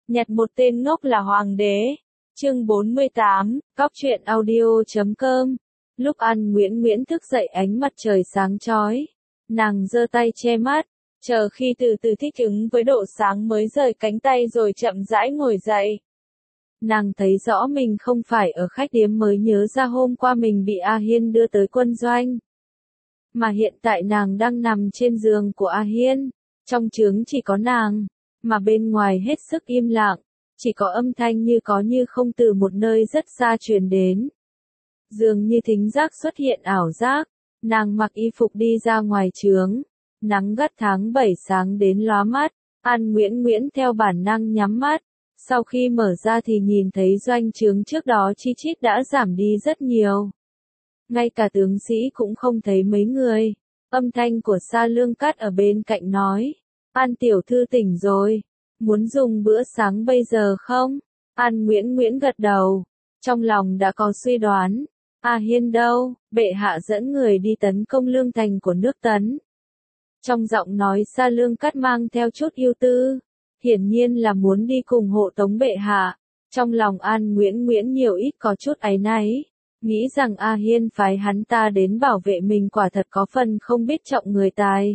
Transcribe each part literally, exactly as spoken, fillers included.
Nhặt một tên ngốc là hoàng đế. Chương bốn mươi tám, Cóc truyện audio chấm com. Lúc An Nguyễn Nguyễn thức dậy ánh mặt trời sáng chói. Nàng giơ tay che mắt, chờ khi từ từ thích ứng với độ sáng mới rời cánh tay rồi chậm rãi ngồi dậy. Nàng thấy rõ mình không phải ở khách điếm mới nhớ ra hôm qua mình bị A Hiên đưa tới quân doanh. Mà hiện tại nàng đang nằm trên giường của A Hiên. Trong trướng chỉ có nàng, mà bên ngoài hết sức im lặng, chỉ có âm thanh như có như không từ một nơi rất xa truyền đến. Dường như thính giác xuất hiện ảo giác, nàng mặc y phục đi ra ngoài trướng. Nắng gắt tháng bảy sáng đến lóa mắt, An Nguyễn Nguyễn theo bản năng nhắm mắt. Sau khi mở ra thì nhìn thấy doanh trướng trước đó chi chít đã giảm đi rất nhiều. Ngay cả tướng sĩ cũng không thấy mấy người. Âm thanh của Sa Lương Cát ở bên cạnh nói, An tiểu thư tỉnh rồi, muốn dùng bữa sáng bây giờ không? An Nguyễn Nguyễn gật đầu, trong lòng đã có suy đoán. A Hiên đâu? Bệ hạ dẫn người đi tấn công lương thành của nước Tấn. Trong giọng nói Sa Lương Cát mang theo chút ưu tư, hiển nhiên là muốn đi cùng hộ tống bệ hạ. Trong lòng An Nguyễn Nguyễn nhiều ít có chút áy náy, nghĩ rằng A Hiên phái hắn ta đến bảo vệ mình quả thật có phần không biết trọng người tài.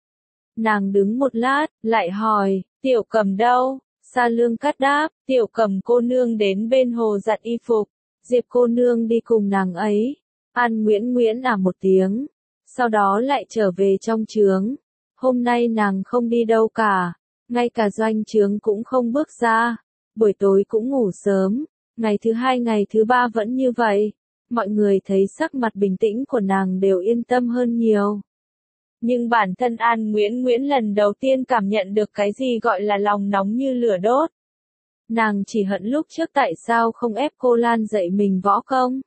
Nàng đứng một lát, lại hỏi, Tiểu Cầm đâu? Sa Lương Cát đáp, Tiểu Cầm cô nương đến bên hồ giặt y phục, Diệp cô nương đi cùng nàng ấy. An Nguyễn Nguyễn à một tiếng, sau đó lại trở về trong trướng. Hôm nay nàng không đi đâu cả, ngay cả doanh trướng cũng không bước ra, buổi tối cũng ngủ sớm, ngày thứ hai ngày thứ ba vẫn như vậy. Mọi người thấy sắc mặt bình tĩnh của nàng đều yên tâm hơn nhiều. Nhưng bản thân An Nguyễn Nguyễn lần đầu tiên cảm nhận được cái gì gọi là lòng nóng như lửa đốt. Nàng chỉ hận lúc trước tại sao không ép cô Lan dạy mình võ công.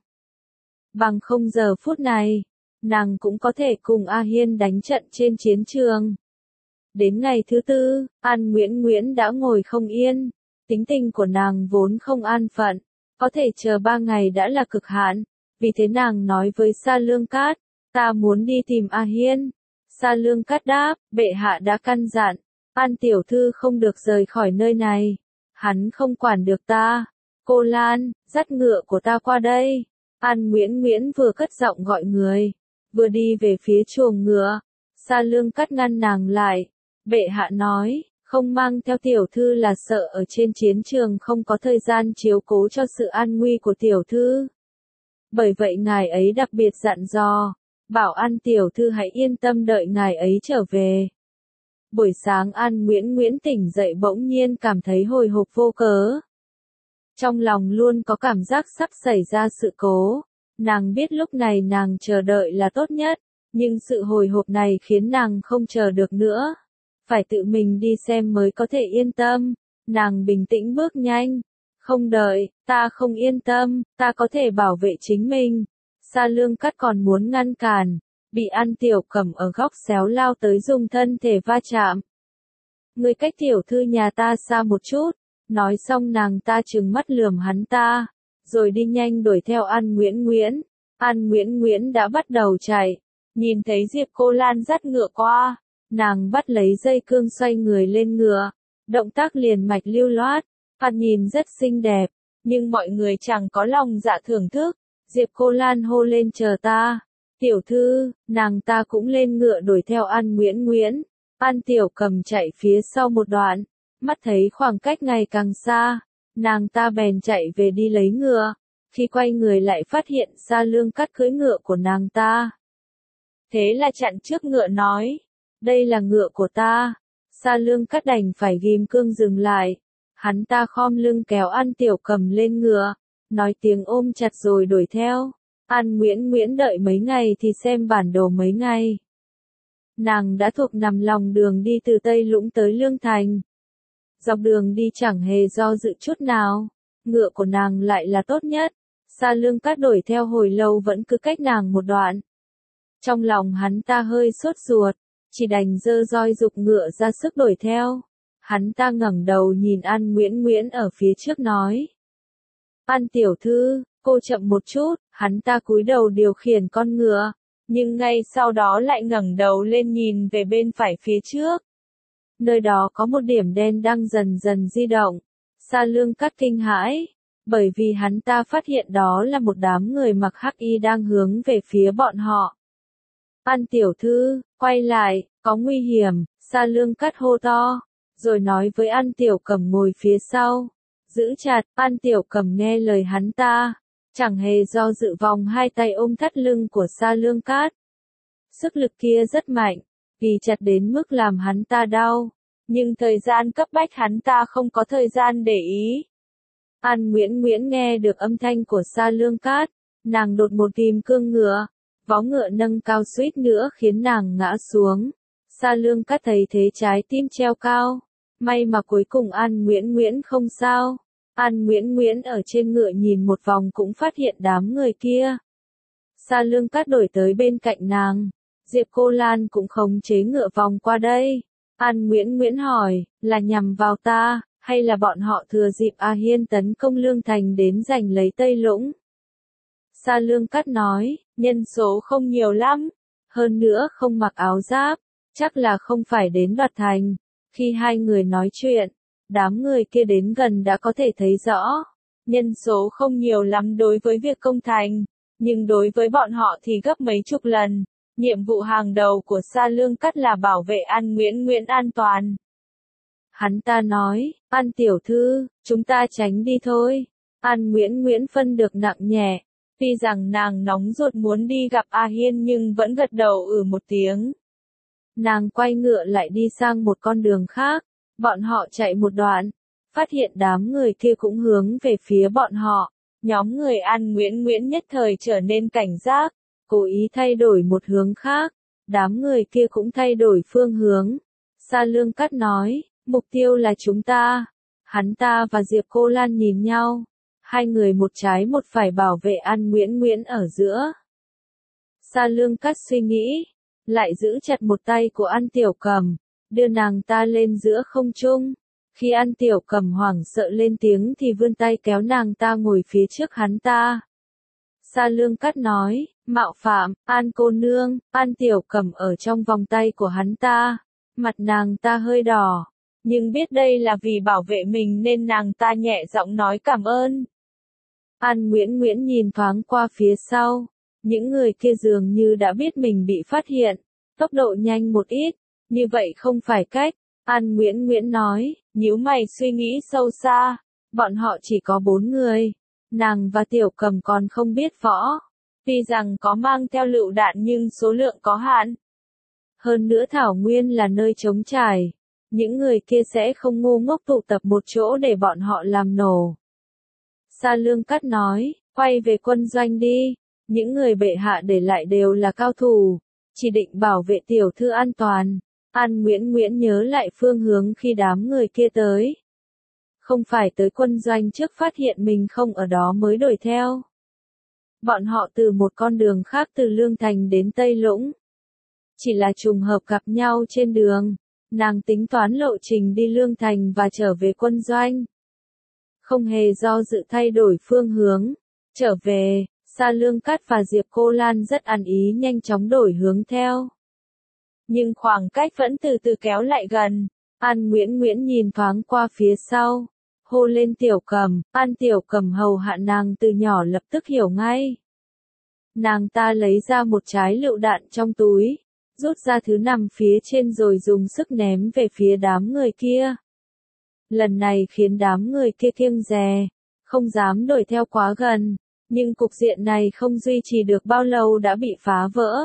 Bằng không giờ phút này, nàng cũng có thể cùng A Hiên đánh trận trên chiến trường. Đến ngày thứ tư, An Nguyễn Nguyễn đã ngồi không yên. Tính tình của nàng vốn không an phận, có thể chờ ba ngày đã là cực hạn. Vì thế nàng nói với Sa Lương Cát, ta muốn đi tìm A Hiên. Sa Lương Cát đáp, bệ hạ đã căn dặn, An tiểu thư không được rời khỏi nơi này. Hắn không quản được ta. Cô Lan, dắt ngựa của ta qua đây. An Nguyễn Nguyễn vừa cất giọng gọi người, vừa đi về phía chuồng ngựa. Sa Lương Cát ngăn nàng lại. Bệ hạ nói, không mang theo tiểu thư là sợ ở trên chiến trường không có thời gian chiếu cố cho sự an nguy của tiểu thư. Bởi vậy ngài ấy đặc biệt dặn dò, bảo An tiểu thư hãy yên tâm đợi ngài ấy trở về. Buổi sáng An Nguyễn Nguyễn tỉnh dậy bỗng nhiên cảm thấy hồi hộp vô cớ. Trong lòng luôn có cảm giác sắp xảy ra sự cố. Nàng biết lúc này nàng chờ đợi là tốt nhất, nhưng sự hồi hộp này khiến nàng không chờ được nữa. Phải tự mình đi xem mới có thể yên tâm. Nàng bình tĩnh bước nhanh. Không đợi, ta không yên tâm, ta có thể bảo vệ chính mình. Sa Lương Cát còn muốn ngăn cản, bị An Tiểu Cẩm ở góc xéo lao tới dùng thân thể va chạm. Ngươi cách tiểu thư nhà ta xa một chút. Nói xong nàng ta trừng mắt lườm hắn ta, rồi đi nhanh đuổi theo An Nguyễn Nguyễn. An Nguyễn Nguyễn đã bắt đầu chạy, nhìn thấy Diệp cô Lan dắt ngựa qua, nàng bắt lấy dây cương xoay người lên ngựa, động tác liền mạch lưu loát, thoạt nhìn rất xinh đẹp, nhưng mọi người chẳng có lòng dạ thưởng thức. Diệp cô Lan hô lên chờ ta, tiểu thư, nàng ta cũng lên ngựa đuổi theo An Nguyễn Nguyễn. An Tiểu Cầm chạy phía sau một đoạn, mắt thấy khoảng cách ngày càng xa, nàng ta bèn chạy về đi lấy ngựa. Khi quay người lại phát hiện Sa Lương Cát cưỡi ngựa của nàng ta. Thế là chặn trước ngựa nói, đây là ngựa của ta. Sa Lương Cát đành phải ghim cương dừng lại. Hắn ta khom lưng kéo An Tiểu Cầm lên ngựa, nói tiếng ôm chặt rồi đuổi theo. An Nguyễn Nguyễn đợi mấy ngày thì xem bản đồ mấy ngày. Nàng đã thuộc nằm lòng đường đi từ Tây Lũng tới Lương Thành. Dọc đường đi chẳng hề do dự chút nào, ngựa của nàng lại là tốt nhất. Sa Lương Cát đuổi theo hồi lâu vẫn cứ cách nàng một đoạn. Trong lòng hắn ta hơi sốt ruột, chỉ đành giơ roi giục ngựa ra sức đuổi theo. Hắn ta ngẩng đầu nhìn An Nguyễn Nguyễn ở phía trước nói, An tiểu thư, cô chậm một chút. Hắn ta cúi đầu điều khiển con ngựa, nhưng ngay sau đó lại ngẩng đầu lên nhìn về bên phải phía trước. Nơi đó có một điểm đen đang dần dần di động. Sa Lương Cát kinh hãi, bởi vì hắn ta phát hiện đó là một đám người mặc hắc y đang hướng về phía bọn họ. An tiểu thư, quay lại, có nguy hiểm, Sa Lương Cát hô to, rồi nói với An Tiểu Cẩm ngồi phía sau. Giữ chặt, An Tiểu Cẩm nghe lời hắn ta, chẳng hề do dự vòng hai tay ôm thắt lưng của Sa Lương Cát. Sức lực kia rất mạnh, vì chặt đến mức làm hắn ta đau, nhưng thời gian cấp bách hắn ta không có thời gian để ý. An Nguyễn Nguyễn nghe được âm thanh của Sa Lương Cát, nàng đột một tìm cương ngựa, vó ngựa nâng cao suýt nữa khiến nàng ngã xuống. Sa Lương Cát thấy thế trái tim treo cao, may mà cuối cùng An Nguyễn Nguyễn không sao. An Nguyễn Nguyễn ở trên ngựa nhìn một vòng cũng phát hiện đám người kia. Sa Lương Cát đổi tới bên cạnh nàng, Diệp Cô Lan cũng khống chế ngựa vòng qua đây. An Nguyễn Nguyễn hỏi, là nhằm vào ta, hay là bọn họ thừa dịp A Hiên tấn công Lương Thành đến giành lấy Tây Lũng? Sa Lương Cát nói, nhân số không nhiều lắm, hơn nữa không mặc áo giáp, chắc là không phải đến đoạt thành. Khi hai người nói chuyện, đám người kia đến gần đã có thể thấy rõ, nhân số không nhiều lắm đối với việc công thành, nhưng đối với bọn họ thì gấp mấy chục lần. Nhiệm vụ hàng đầu của Sa Lương Cát là bảo vệ An Nguyễn Nguyễn an toàn. Hắn ta nói, An tiểu thư, chúng ta tránh đi thôi. An Nguyễn Nguyễn phân được nặng nhẹ, tuy rằng nàng nóng ruột muốn đi gặp A Hiên nhưng vẫn gật đầu ừ một tiếng. Nàng quay ngựa lại đi sang một con đường khác, bọn họ chạy một đoạn, phát hiện đám người kia cũng hướng về phía bọn họ. Nhóm người An Nguyễn Nguyễn nhất thời trở nên cảnh giác, cố ý thay đổi một hướng khác, đám người kia cũng thay đổi phương hướng. Sa Lương Cát nói, mục tiêu là chúng ta. Hắn ta và Diệp Cô Lan nhìn nhau, hai người một trái một phải bảo vệ An Nguyễn Nguyễn ở giữa. Sa Lương Cát suy nghĩ, lại giữ chặt một tay của An Tiểu Cẩm, đưa nàng ta lên giữa không trung. Khi An Tiểu Cẩm hoảng sợ lên tiếng thì vươn tay kéo nàng ta ngồi phía trước hắn ta. Sa Lương Cát nói, mạo phạm, An cô nương. An Tiểu Cẩm ở trong vòng tay của hắn ta, mặt nàng ta hơi đỏ, nhưng biết đây là vì bảo vệ mình nên nàng ta nhẹ giọng nói cảm ơn. An Nguyễn Nguyễn nhìn thoáng qua phía sau, những người kia dường như đã biết mình bị phát hiện, tốc độ nhanh một ít, như vậy không phải cách. An Nguyễn Nguyễn nói, nhíu mày suy nghĩ sâu xa, bọn họ chỉ có bốn người, nàng và Tiểu Cẩm còn không biết võ, tuy rằng có mang theo lựu đạn nhưng số lượng có hạn. Hơn nữa thảo nguyên là nơi trống trải, những người kia sẽ không ngu ngốc tụ tập một chỗ để bọn họ làm nổ. Sa Lương Cát nói, quay về quân doanh đi, những người bệ hạ để lại đều là cao thủ, chỉ định bảo vệ tiểu thư an toàn. An Nguyễn Nguyễn nhớ lại phương hướng khi đám người kia tới. Không phải tới quân doanh trước phát hiện mình không ở đó mới đuổi theo. Bọn họ từ một con đường khác từ Lương Thành đến Tây Lũng. Chỉ là trùng hợp gặp nhau trên đường, nàng tính toán lộ trình đi Lương Thành và trở về quân doanh. Không hề do dự thay đổi phương hướng, trở về, Sa Lương Cát và Diệp Cô Lan rất ăn ý nhanh chóng đổi hướng theo. Nhưng khoảng cách vẫn từ từ kéo lại gần. An Nguyễn Nguyễn nhìn thoáng qua phía sau, hô lên Tiểu Cẩm. An Tiểu Cẩm hầu hạ nàng từ nhỏ lập tức hiểu ngay. Nàng ta lấy ra một trái lựu đạn trong túi, rút ra thứ nằm phía trên rồi dùng sức ném về phía đám người kia. Lần này khiến đám người kia kiêng dè, không dám đuổi theo quá gần, nhưng cục diện này không duy trì được bao lâu đã bị phá vỡ.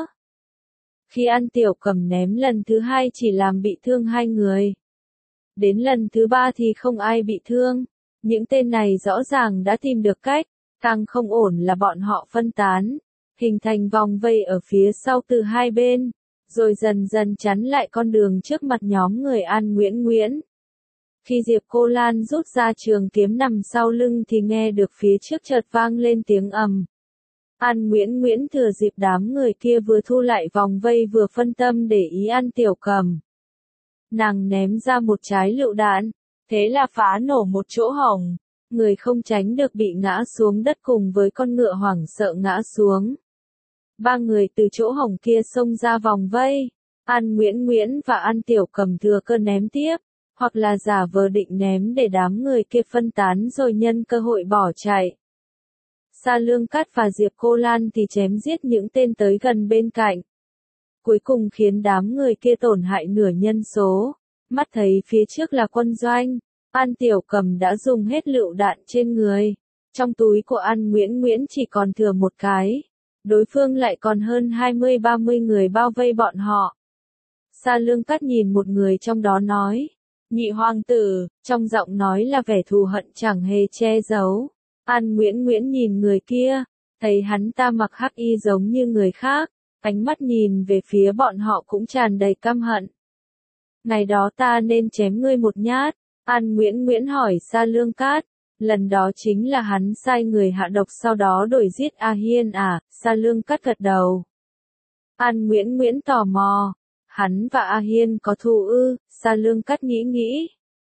Khi An Tiểu Cẩm ném lần thứ hai chỉ làm bị thương hai người. Đến lần thứ ba thì không ai bị thương. Những tên này rõ ràng đã tìm được cách. Càng không ổn là bọn họ phân tán, hình thành vòng vây ở phía sau từ hai bên, rồi dần dần chắn lại con đường trước mặt nhóm người An Nguyễn Nguyễn. Khi Diệp Cô Lan rút ra trường kiếm nằm sau lưng thì nghe được phía trước chợt vang lên tiếng ầm. An Nguyễn Nguyễn thừa dịp đám người kia vừa thu lại vòng vây vừa phân tâm để ý An Tiểu Cẩm. Nàng ném ra một trái lựu đạn, thế là phá nổ một chỗ hổng, người không tránh được bị ngã xuống đất cùng với con ngựa hoảng sợ ngã xuống. Ba người từ chỗ hổng kia xông ra vòng vây, An Nguyễn Nguyễn và An Tiểu Cẩm thừa cơ ném tiếp, hoặc là giả vờ định ném để đám người kia phân tán rồi nhân cơ hội bỏ chạy. Sa Lương Cát và Diệp Cô Lan thì chém giết những tên tới gần bên cạnh. Cuối cùng khiến đám người kia tổn hại nửa nhân số. Mắt thấy phía trước là quân doanh, An Tiểu Cầm đã dùng hết lựu đạn trên người. Trong túi của An Nguyễn Nguyễn chỉ còn thừa một cái. Đối phương lại còn hơn hai mươi ba mươi người bao vây bọn họ. Sa Lương Cát nhìn một người trong đó nói. Nhị hoàng tử, trong giọng nói là vẻ thù hận chẳng hề che giấu. An Nguyễn Nguyễn nhìn người kia, thấy hắn ta mặc hắc y giống như người khác, ánh mắt nhìn về phía bọn họ cũng tràn đầy căm hận. Ngày đó ta nên chém ngươi một nhát, An Nguyễn Nguyễn hỏi Sa Lương Cát, lần đó chính là hắn sai người hạ độc sau đó đổi giết A Hiên à, Sa Lương Cát gật đầu. An Nguyễn Nguyễn tò mò, hắn và A Hiên có thù ư, Sa Lương Cát nghĩ nghĩ.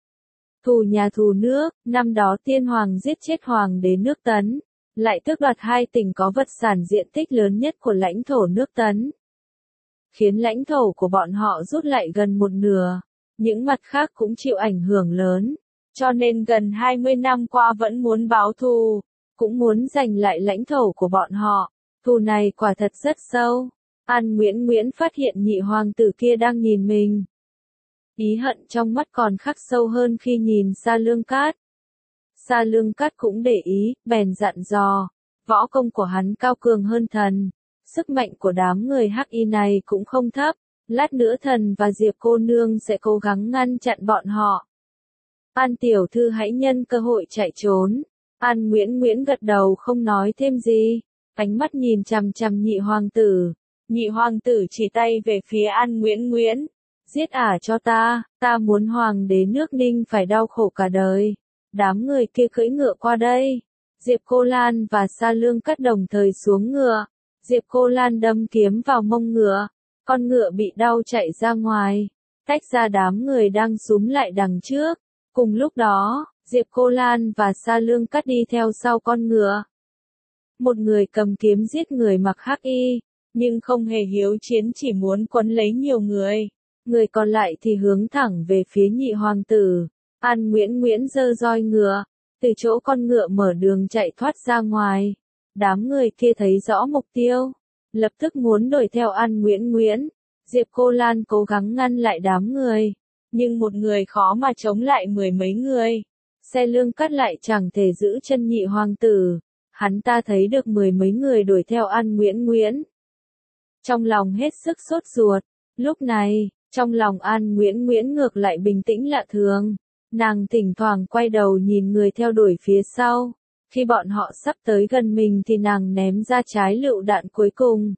Thù nhà thù nước, năm đó tiên hoàng giết chết hoàng đế nước Tấn, lại tước đoạt hai tỉnh có vật sản diện tích lớn nhất của lãnh thổ nước Tấn. Khiến lãnh thổ của bọn họ rút lại gần một nửa, những mặt khác cũng chịu ảnh hưởng lớn, cho nên gần hai mươi năm qua vẫn muốn báo thù, cũng muốn giành lại lãnh thổ của bọn họ, thù này quả thật rất sâu. An Nguyễn Nguyễn phát hiện nhị hoàng tử kia đang nhìn mình. Ý hận trong mắt còn khắc sâu hơn khi nhìn Sa Lương Cát. Sa Lương Cát cũng để ý, bèn dặn dò, võ công của hắn cao cường hơn thần, sức mạnh của đám người hắc y này cũng không thấp, lát nữa thần và Diệp cô nương sẽ cố gắng ngăn chặn bọn họ. An tiểu thư hãy nhân cơ hội chạy trốn. An Nguyễn Nguyễn gật đầu không nói thêm gì, ánh mắt nhìn chằm chằm nhị hoàng tử. Nhị hoàng tử chỉ tay về phía An Nguyễn Nguyễn. Giết ả cho ta, ta muốn hoàng đế nước Ninh phải đau khổ cả đời. Đám người kia cưỡi ngựa qua đây. Diệp Cô Lan và Sa Lương Cát đồng thời xuống ngựa. Diệp Cô Lan đâm kiếm vào mông ngựa. Con ngựa bị đau chạy ra ngoài. Tách ra đám người đang súm lại đằng trước. Cùng lúc đó, Diệp Cô Lan và Sa Lương Cát đi theo sau con ngựa. Một người cầm kiếm giết người mặc hắc y, nhưng không hề hiếu chiến, chỉ muốn quấn lấy nhiều người. Người còn lại thì hướng thẳng về phía nhị hoàng tử. An Nguyễn Nguyễn giơ roi ngựa, từ chỗ con ngựa mở đường chạy thoát ra ngoài. Đám người kia thấy rõ mục tiêu, lập tức muốn đuổi theo An Nguyễn Nguyễn. Diệp Cô Lan cố gắng ngăn lại đám người, nhưng một người khó mà chống lại mười mấy người. Sa Lương Cát lại chẳng thể giữ chân nhị hoàng tử, hắn ta thấy được mười mấy người đuổi theo An Nguyễn Nguyễn. Trong lòng hết sức sốt ruột, lúc này, trong lòng An Nguyễn Nguyễn ngược lại bình tĩnh lạ thường. Nàng thỉnh thoảng quay đầu nhìn người theo đuổi phía sau. Khi bọn họ sắp tới gần mình thì nàng ném ra trái lựu đạn cuối cùng.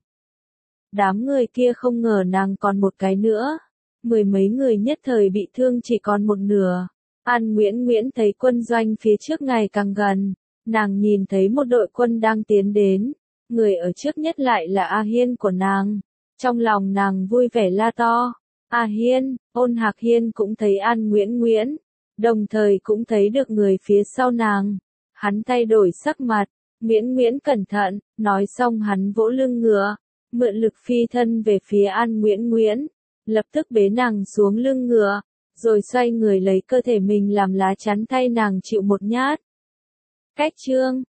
Đám người kia không ngờ nàng còn một cái nữa. Mười mấy người nhất thời bị thương chỉ còn một nửa. An Nguyễn Nguyễn thấy quân doanh phía trước ngày càng gần. Nàng nhìn thấy một đội quân đang tiến đến. Người ở trước nhất lại là A Hiên của nàng. Trong lòng nàng vui vẻ la to. A Hiên, Ôn Hạc Hiên cũng thấy An Nguyễn Nguyễn. Đồng thời cũng thấy được người phía sau nàng. Hắn thay đổi sắc mặt. Nguyễn Nguyễn cẩn thận, nói xong hắn vỗ lưng ngựa. Mượn lực phi thân về phía An Nguyễn Nguyễn. Lập tức bế nàng xuống lưng ngựa. Rồi xoay người lấy cơ thể mình làm lá chắn thay nàng chịu một nhát. Cách chương